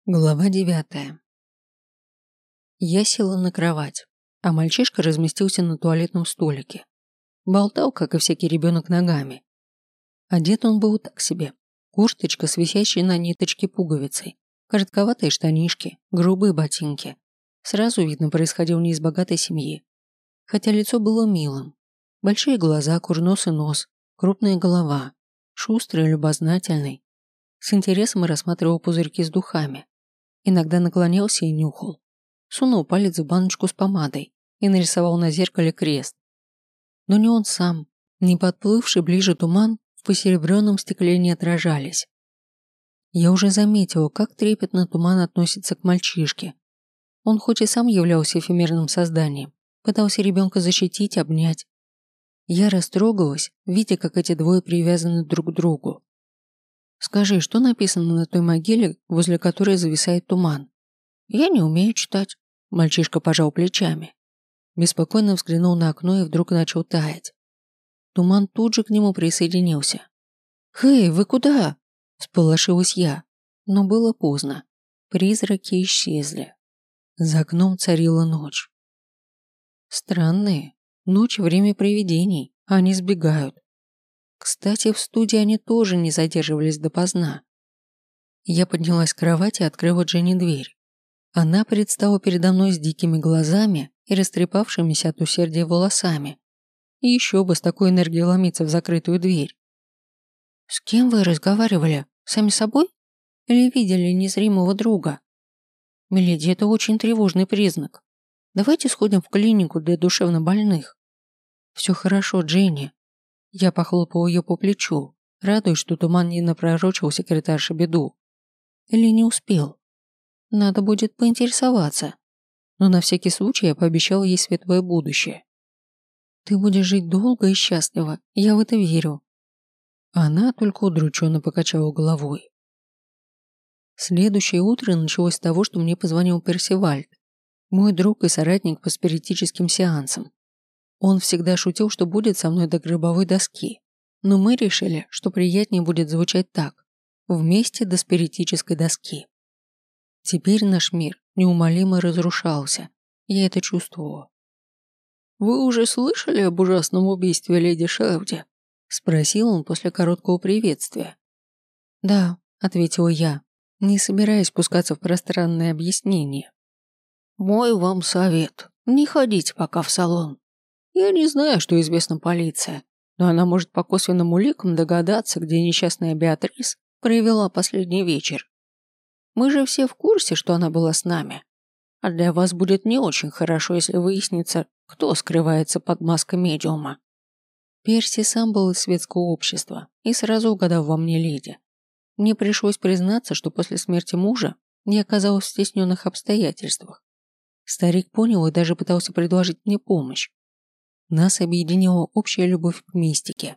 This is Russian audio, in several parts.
Глава 9. Я села на кровать, а мальчишка разместился на туалетном столике. Болтал, как и всякий ребенок, ногами. Одет он был так себе. Курточка с висящей на ниточке пуговицей, коротковатые штанишки, грубые ботинки. Сразу видно, происходил не из богатой семьи. Хотя лицо было милым. Большие глаза, курносый нос, крупная голова, шустрый и любознательный. С интересом рассматривал пузырьки с духами. Иногда наклонялся и нюхал. Сунул палец в баночку с помадой и нарисовал на зеркале крест. Но ни он сам, ни подплывший ближе туман в посеребренном стекле не отражались. Я уже заметила, как трепетно туман относится к мальчишке. Он хоть и сам являлся эфемерным созданием, пытался ребенка защитить, обнять. Я растрогалась, видя, как эти двое привязаны друг к другу. «Скажи, что написано на той могиле, возле которой зависает туман?» «Я не умею читать», – мальчишка пожал плечами. Беспокойно взглянул на окно и вдруг начал таять. Туман тут же к нему присоединился. «Хей, вы куда?» – всполошилась я, но было поздно. Призраки исчезли. За окном царила ночь. Странные. Ночь – время привидений, а они сбегают. Кстати, в студии они тоже не задерживались допоздна. Я поднялась с кровати и открыла Дженни дверь. Она предстала передо мной с дикими глазами и растрепавшимися от усердия волосами. И еще бы с такой энергией ломиться в закрытую дверь. «С кем вы разговаривали? Сами собой? Или видели незримого друга?» «Миледи, это очень тревожный признак. Давайте сходим в клинику для душевнобольных». «Все хорошо, Дженни». Я похлопал ее по плечу, радуясь, что туман не напророчил секретарше беду. Или не успел. Надо будет поинтересоваться. Но на всякий случай я пообещал ей светлое будущее. «Ты будешь жить долго и счастливо, я в это верю». Она только удрученно покачала головой. Следующее утро началось с того, что мне позвонил Персивальд, мой друг и соратник по спиритическим сеансам. Он всегда шутил, что будет со мной до гробовой доски, но мы решили, что приятнее будет звучать так: вместе до спиритической доски. Теперь наш мир неумолимо разрушался, я это чувствовала. «Вы уже слышали об ужасном убийстве леди Шауди?» – спросил он после короткого приветствия. «Да», – ответила я, не собираясь спускаться в пространное объяснение. «Мой вам совет – не ходите пока в салон. Я не знаю, что известно полиция, но она может по косвенным уликам догадаться, где несчастная Беатрис провела последний вечер. Мы же все в курсе, что она была с нами. А для вас будет не очень хорошо, если выяснится, кто скрывается под маской медиума». Перси сам был из светского общества и сразу угадал во мне леди. Мне пришлось признаться, что после смерти мужа я оказалась в стесненных обстоятельствах. Старик понял и даже пытался предложить мне помощь. Нас объединила общая любовь к мистике.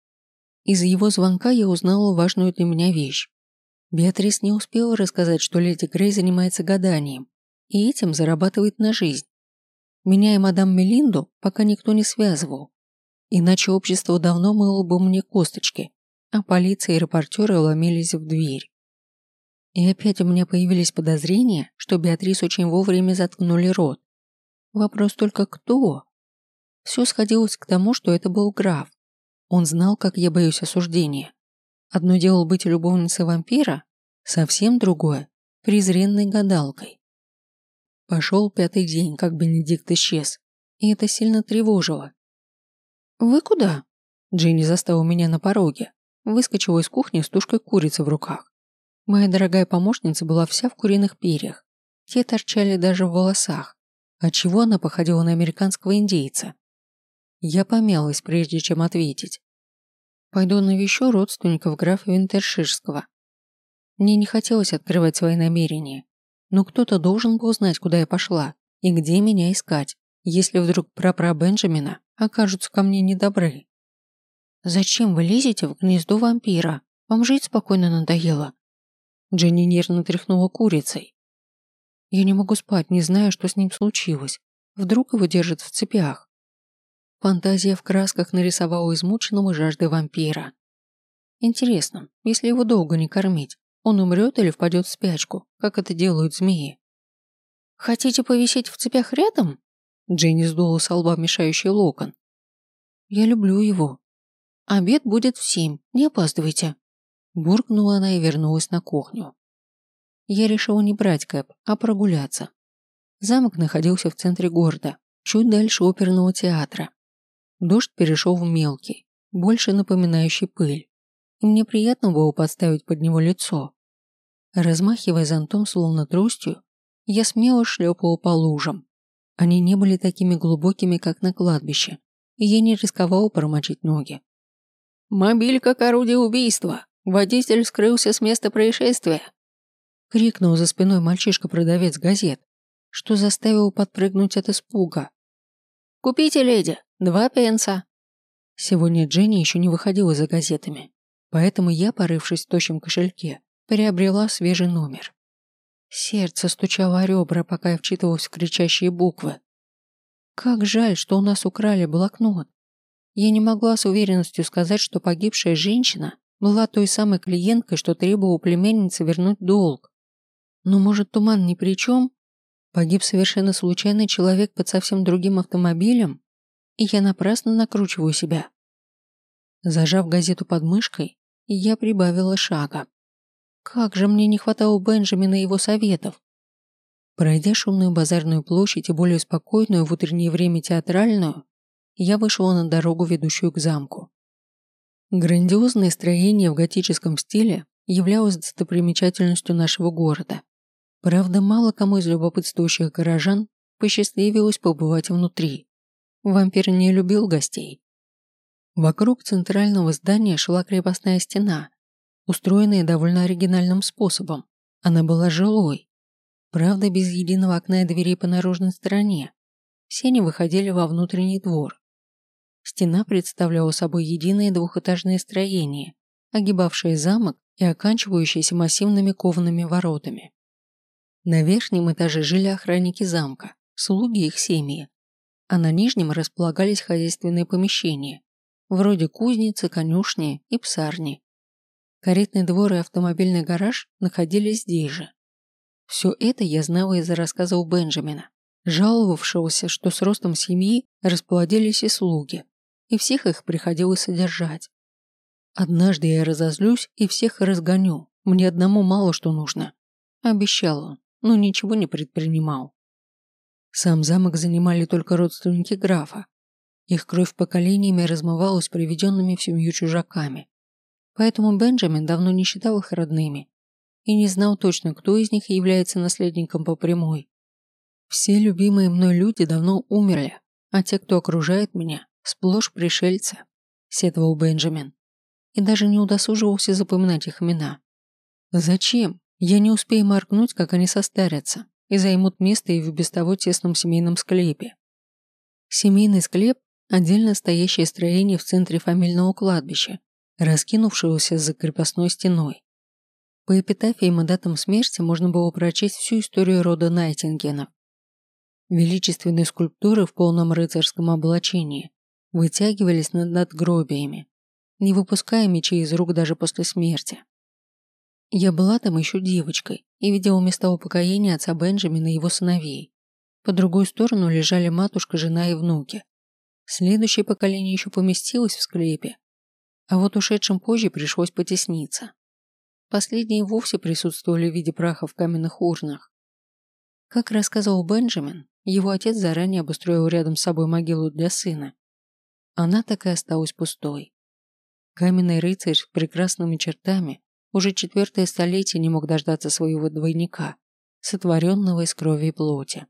Из его звонка я узнала важную для меня вещь. Беатрис не успела рассказать, что леди Грей занимается гаданием и этим зарабатывает на жизнь. Меня и мадам Мелинду пока никто не связывал. Иначе общество давно мыло бы мне косточки, а полиция и репортеры ломились в дверь. И опять у меня появились подозрения, что Беатрис очень вовремя заткнули рот. Вопрос только кто? Все сходилось к тому, что это был граф. Он знал, как я боюсь осуждения. Одно дело быть любовницей вампира, совсем другое – презренной гадалкой. Пошел 5-й день, как Бенедикт исчез, и это сильно тревожило. «Вы куда?» Дженни застала меня на пороге, выскочила из кухни с тушкой курицы в руках. Моя дорогая помощница была вся в куриных перьях, те торчали даже в волосах, отчего она походила на американского индейца. Я помялась, прежде чем ответить. «Пойду навещу родственников графа Винтерширского». Мне не хотелось открывать свои намерения, но кто-то должен был знать, куда я пошла и где меня искать, если вдруг прапра Бенджамина окажутся ко мне недобры. «Зачем вы лезете в гнездо вампира? Вам жить спокойно надоело». Дженни нервно тряхнула курицей. «Я не могу спать, не зная, что с ним случилось. Вдруг его держат в цепях». Фантазия в красках нарисовала измученного жаждой вампира. Интересно, если его долго не кормить, Он умрет или впадет в спячку, как это делают змеи. «Хотите повисеть в цепях рядом?» Дженни сдула со лба мешающий локон. «Я люблю его. Обед будет в 7, не опаздывайте». Буркнула она и вернулась на кухню. Я решила не брать кэб, а прогуляться. Замок находился в центре города, чуть дальше оперного театра. Дождь перешел в мелкий, больше напоминающий пыль, и мне приятно было подставить под него лицо. Размахивая зонтом словно тростью, я смело шлепала по лужам. Они не были такими глубокими, как на кладбище, и я не рисковала промочить ноги. «Мобиль как орудие убийства! Водитель скрылся с места происшествия!» Крикнул за спиной мальчишка-продавец газет, что заставило подпрыгнуть от испуга. «Купите, леди, 2 пенса!» Сегодня Дженни еще не выходила за газетами, поэтому я, порывшись в тощем кошельке, приобрела свежий номер. Сердце стучало о ребра, пока я вчитывалась в кричащие буквы. Как жаль, что у нас украли блокнот. Я не могла с уверенностью сказать, что погибшая женщина была той самой клиенткой, что требовала племяннице вернуть долг. Но может, туман ни при чем? Погиб совершенно случайный человек под совсем другим автомобилем? И я напрасно накручиваю себя. Зажав газету под мышкой, я прибавила шага. Как же мне не хватало Бенджамина и его советов. Пройдя шумную базарную площадь и более спокойную в утреннее время театральную, я вышла на дорогу, ведущую к замку. Грандиозное строение в готическом стиле являлось достопримечательностью нашего города. Правда, мало кому из любопытствующих горожан посчастливилось побывать внутри. Вампир не любил гостей. Вокруг центрального здания шла крепостная стена, устроенная довольно оригинальным способом. Она была жилой. Правда, без единого окна и дверей по наружной стороне. Все они выходили во внутренний двор. Стена представляла собой единое двухэтажное строение, огибавшее замок и оканчивающееся массивными коваными воротами. На верхнем этаже жили охранники замка, слуги их семьи, а на нижнем располагались хозяйственные помещения, вроде кузницы, конюшни и псарни. Каретный двор и автомобильный гараж находились здесь же. Все это я знала из-за рассказов Бенджамина, жаловавшегося, что с ростом семьи расплодились и слуги, и всех их приходилось содержать. «Однажды я разозлюсь и всех разгоню, мне одному мало что нужно», – обещал он, но ничего не предпринимал. Сам замок занимали только родственники графа. Их кровь поколениями размывалась приведенными в семью чужаками. Поэтому Бенджамин давно не считал их родными и не знал точно, кто из них является наследником по прямой. Все любимые мной люди давно умерли, а те, кто окружает меня, сплошь пришельцы, сетовал Бенджамин, и даже не удосуживался запоминать их имена. Зачем? Я не успею моргнуть, как они состарятся и займут место и в без того тесном семейном склепе. Семейный склеп – отдельно стоящее строение в центре фамильного кладбища, раскинувшегося за крепостной стеной. По эпитафиям и датам смерти можно было прочесть всю историю рода Найтингенов. Величественные скульптуры в полном рыцарском облачении вытягивались над надгробиями, не выпуская мечей из рук даже после смерти. Я была там еще девочкой и видела места упокоения отца Бенджамина и его сыновей. По другую сторону лежали матушка, жена и внуки. Следующее поколение еще поместилось в склепе, а вот ушедшим позже пришлось потесниться. Последние вовсе присутствовали в виде праха в каменных урнах. Как рассказывал Бенджамин, его отец заранее обустроил рядом с собой могилу для сына. Она так и осталась пустой. Каменный рыцарь с прекрасными чертами уже 4-е столетие не мог дождаться своего двойника, сотворенного из крови и плоти.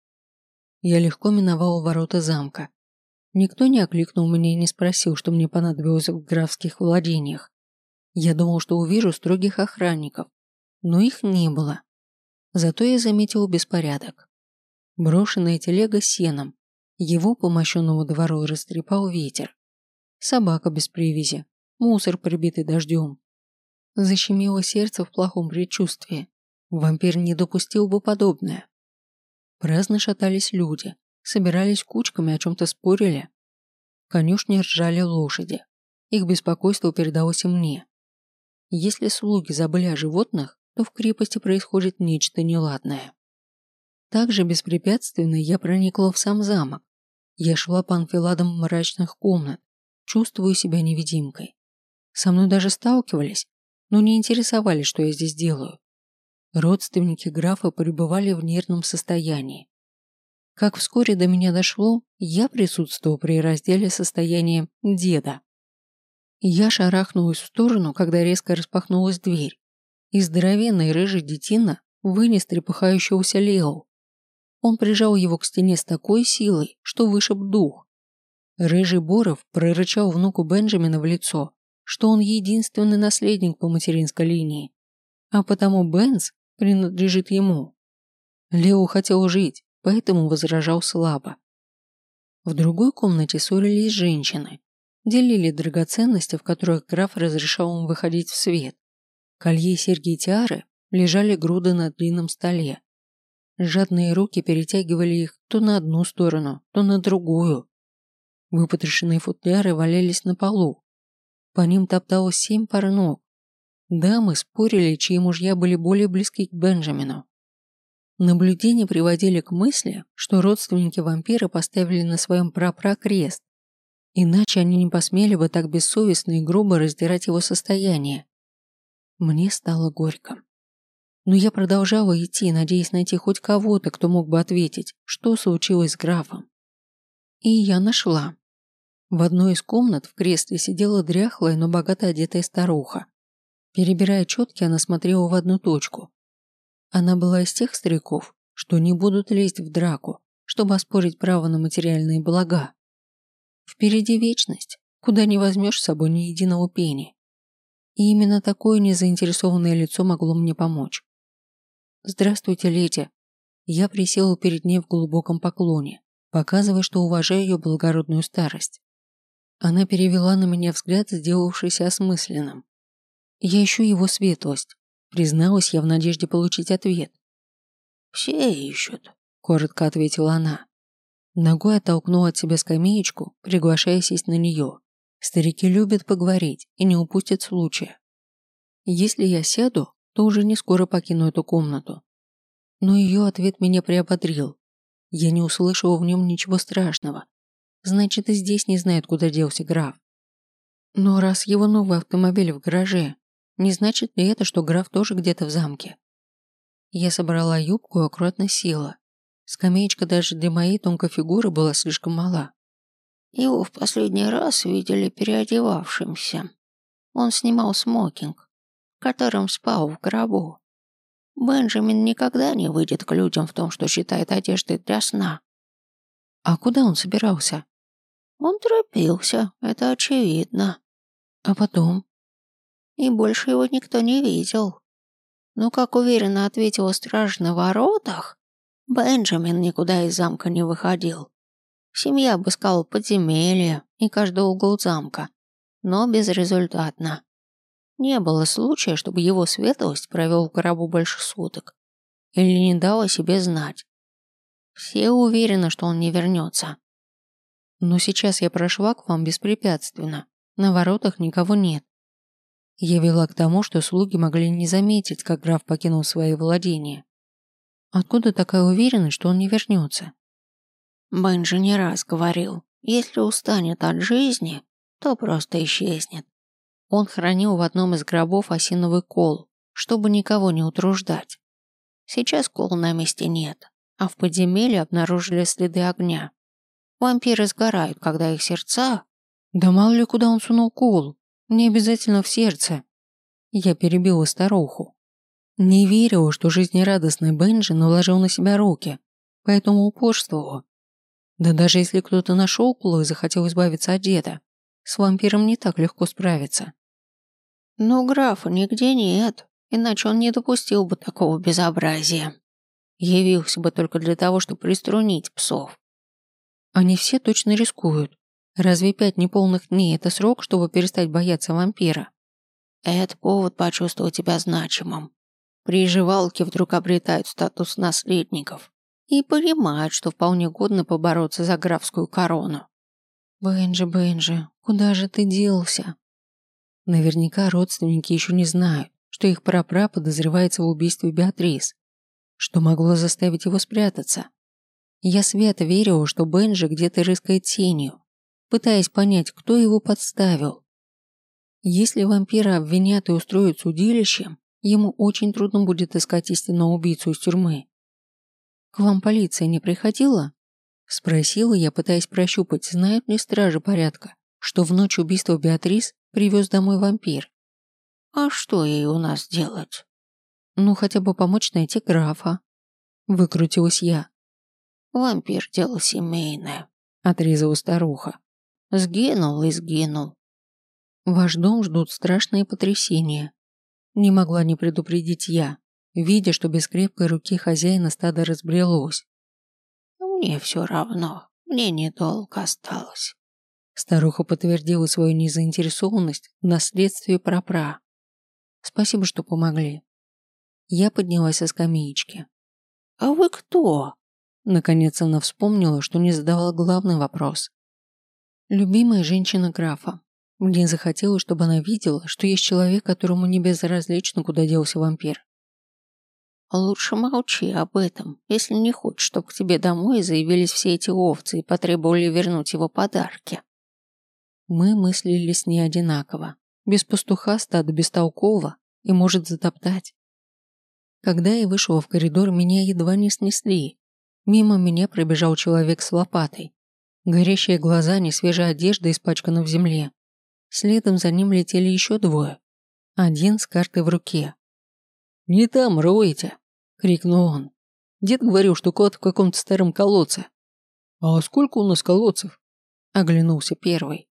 Я легко миновал ворота замка. Никто не окликнул меня и не спросил, что мне понадобилось в графских владениях. Я думал, что увижу строгих охранников, но их не было. Зато я заметил беспорядок. Брошенная телега с сеном, его по мощенному двору растрепал ветер. Собака без привязи, мусор, прибитый дождем. Защемило сердце в плохом предчувствии. Вампир не допустил бы подобное. Праздно шатались люди, собирались кучками, о чем-то спорили. В конюшне ржали лошади. Их беспокойство передалось и мне. Если слуги забыли о животных, то в крепости происходит нечто неладное. Также беспрепятственно я проникла в сам замок. Я шла по анфиладам мрачных комнат, чувствую себя невидимкой. Со мной даже сталкивались, но не интересовались, что я здесь делаю. Родственники графа пребывали в нервном состоянии. Как вскоре до меня дошло, я присутствовал при разделе состояния деда. Я шарахнулась в сторону, когда резко распахнулась дверь, и здоровенный рыжий детина вынес трепыхающегося Лео. Он прижал его к стене с такой силой, что вышиб дух. Рыжий Боров прорычал внуку Бенджамина в лицо, что он единственный наследник по материнской линии, а потому Бенз принадлежит ему. Лео хотел жить, поэтому возражал слабо. В другой комнате ссорились женщины, делили драгоценности, в которых граф разрешал им выходить в свет. Колье, серьги и тиары лежали груды на длинном столе. Жадные руки перетягивали их то на одну сторону, то на другую. Выпотрошенные футляры валялись на полу. По ним топталось 7 пар ног. Дамы спорили, чьи мужья были более близки к Бенджамину. Наблюдения приводили к мысли, что родственники вампира поставили на своем прапра крест, иначе они не посмели бы так бессовестно и грубо раздирать его состояние. Мне стало горько. Но я продолжала идти, надеясь найти хоть кого-то, кто мог бы ответить, что случилось с графом. И я нашла. В одной из комнат в кресле сидела дряхлая, но богато одетая старуха. Перебирая четки, она смотрела в одну точку. Она была из тех стариков, что не будут лезть в драку, чтобы оспорить право на материальные блага. Впереди вечность, куда не возьмешь с собой ни единого пени. И именно такое незаинтересованное лицо могло мне помочь. «Здравствуйте, леди». Я присела перед ней в глубоком поклоне, показывая, что уважаю ее благородную старость. Она перевела на меня взгляд, сделавшийся осмысленным. «Я ищу его светлость», призналась я в надежде получить ответ. «Все ищут», – коротко ответила она. Ногой оттолкнула от себя скамеечку, приглашая сесть на нее. Старики любят поговорить и не упустят случая. Если я сяду, то уже не скоро покину эту комнату. Но ее ответ меня приободрил. Я не услышала в нем ничего страшного. Значит, и здесь не знает, куда делся граф. Но раз его новый автомобиль в гараже, не значит ли это, что граф тоже где-то в замке? Я собрала юбку и аккуратно села. Скамеечка даже для моей тонкой фигуры была слишком мала. Его в последний раз видели переодевавшимся. Он снимал смокинг, в котором спал в гробу. Бенджамин никогда не выйдет к людям в том, что считает одеждой для сна. А куда он собирался? Он торопился, это очевидно. А потом? И больше его никто не видел. Но, как уверенно ответила страж на воротах, Бенджамин никуда из замка не выходил. Семья обыскала подземелье и каждый угол замка, но безрезультатно. Не было случая, чтобы его светлость провел в гробу больше суток или не дал о себе знать. Все уверены, что он не вернется. Но сейчас я прошла к вам беспрепятственно. На воротах никого нет. Я вела к тому, что слуги могли не заметить, как граф покинул свои владения. Откуда такая уверенность, что он не вернется? Бенджи не раз говорил, если устанет от жизни, то просто исчезнет. Он хранил в одном из гробов осиновый кол, чтобы никого не утруждать. Сейчас кола на месте нет, а в подземелье обнаружили следы огня. Вампиры сгорают, когда их сердца... Да мало ли куда он сунул кол, не обязательно в сердце. Я перебила старуху. Не верила, что жизнерадостный Бенджи наложил на себя руки, поэтому упорствовала. Да даже если кто-то нашел кол и захотел избавиться от деда, с вампиром не так легко справиться. Но графа нигде нет, иначе он не допустил бы такого безобразия. Явился бы только для того, чтобы приструнить псов. Они все точно рискуют. Разве 5 неполных дней – это срок, чтобы перестать бояться вампира? Это повод почувствовать себя значимым. Приживалки вдруг обретают статус наследников и понимают, что вполне годно побороться за графскую корону. Бенджи, Бенджи, куда же ты делся? Наверняка родственники еще не знают, что их прапра подозревается в убийстве Беатрис, что могло заставить его спрятаться. Я свято верила, что Бенджи где-то рыскает тенью, пытаясь понять, кто его подставил. Если вампира обвинят и устроят судилище, ему очень трудно будет искать истинного убийцу из тюрьмы. «К вам полиция не приходила?» Спросила я, пытаясь прощупать, знают ли стражи порядка, что в ночь убийства Беатрис привез домой вампир. «А что ей у нас делать?» «Ну, хотя бы помочь найти графа». Выкрутилась я. «Вампир – дело семейное», – отрезала старуха. «Сгинул и сгинул». Ваш дом ждут страшные потрясения. Не могла не предупредить я, видя, что без крепкой руки хозяина стадо разбрелось. «Мне все равно, мне недолго осталось». Старуха подтвердила свою незаинтересованность в наследстве прапра. Спасибо, что помогли. Я поднялась со скамеечки. «А вы кто?» Наконец она вспомнила, что не задавала главный вопрос. Любимая женщина графа. Мне захотелось, чтобы она видела, что есть человек, которому не безразлично, куда делся вампир. «Лучше молчи об этом, если не хочешь, чтобы к тебе домой заявились все эти овцы и потребовали вернуть его подарки». Мы мыслили с ней одинаково. Без пастуха стадо бестолково и может затоптать. Когда я вышла в коридор, меня едва не снесли. Мимо меня пробежал человек с лопатой. Горящие глаза, несвежая одежда испачкана в земле. Следом за ним летели еще двое. Один с картой в руке. «Не там роете!» – крикнул он. «Дед говорил, что клад в каком-то старом колодце». «А сколько у нас колодцев?» – оглянулся первый.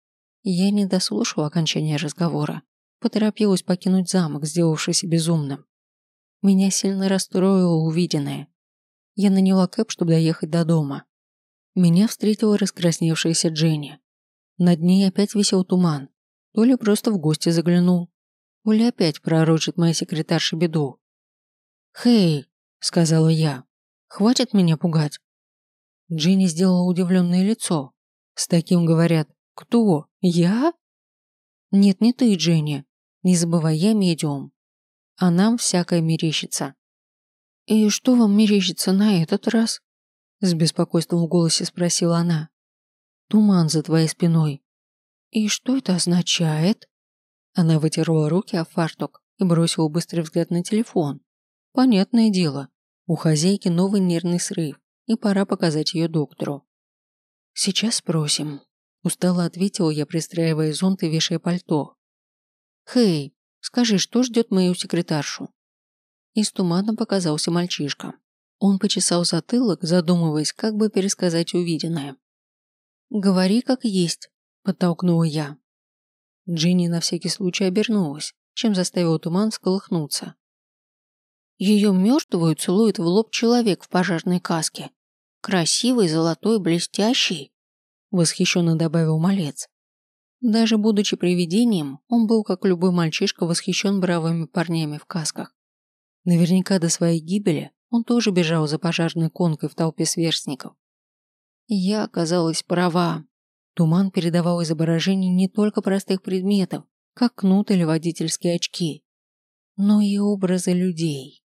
Я не дослушала окончания разговора. Поторопилась покинуть замок, сделавшийся безумным. Меня сильно расстроило увиденное. Я наняла кэб, чтобы доехать до дома. Меня встретила раскрасневшаяся Дженни. Над ней опять висел туман. То ли просто в гости заглянул, то ли опять пророчит моя секретарша беду. «Хей», — сказала я, — «хватит меня пугать». Дженни сделала удивленное лицо. С таким говорят: «Кто? Я?» «Нет, не ты, Дженни. Не забывай, я медиум. А нам всякое мерещится». «И что вам мерещится на этот раз?» С беспокойством в голосе спросила она. «Туман за твоей спиной». «И что это означает?» Она вытерла руки о фартук и бросила быстрый взгляд на телефон. Понятное дело, у хозяйки новый нервный срыв, и пора показать ее доктору. «Сейчас спросим», – устало ответила я, пристраивая зонт и вешая пальто. «Хей, скажи, что ждет мою секретаршу?» Из тумана показался мальчишка. Он почесал затылок, задумываясь, как бы пересказать увиденное. «Говори как есть», – подтолкнула я. Джинни на всякий случай обернулась, чем заставила туман всколыхнуться. Ее мертвую целует в лоб человек в пожарной каске. Красивый, золотой, блестящий, восхищенно добавил малец. Даже будучи привидением, он был, как любой мальчишка, восхищен бравыми парнями в касках. Наверняка до своей гибели он тоже бежал за пожарной конкой в толпе сверстников. Я оказалась права. Туман передавал изображение не только простых предметов, как кнут или водительские очки, но и образы людей.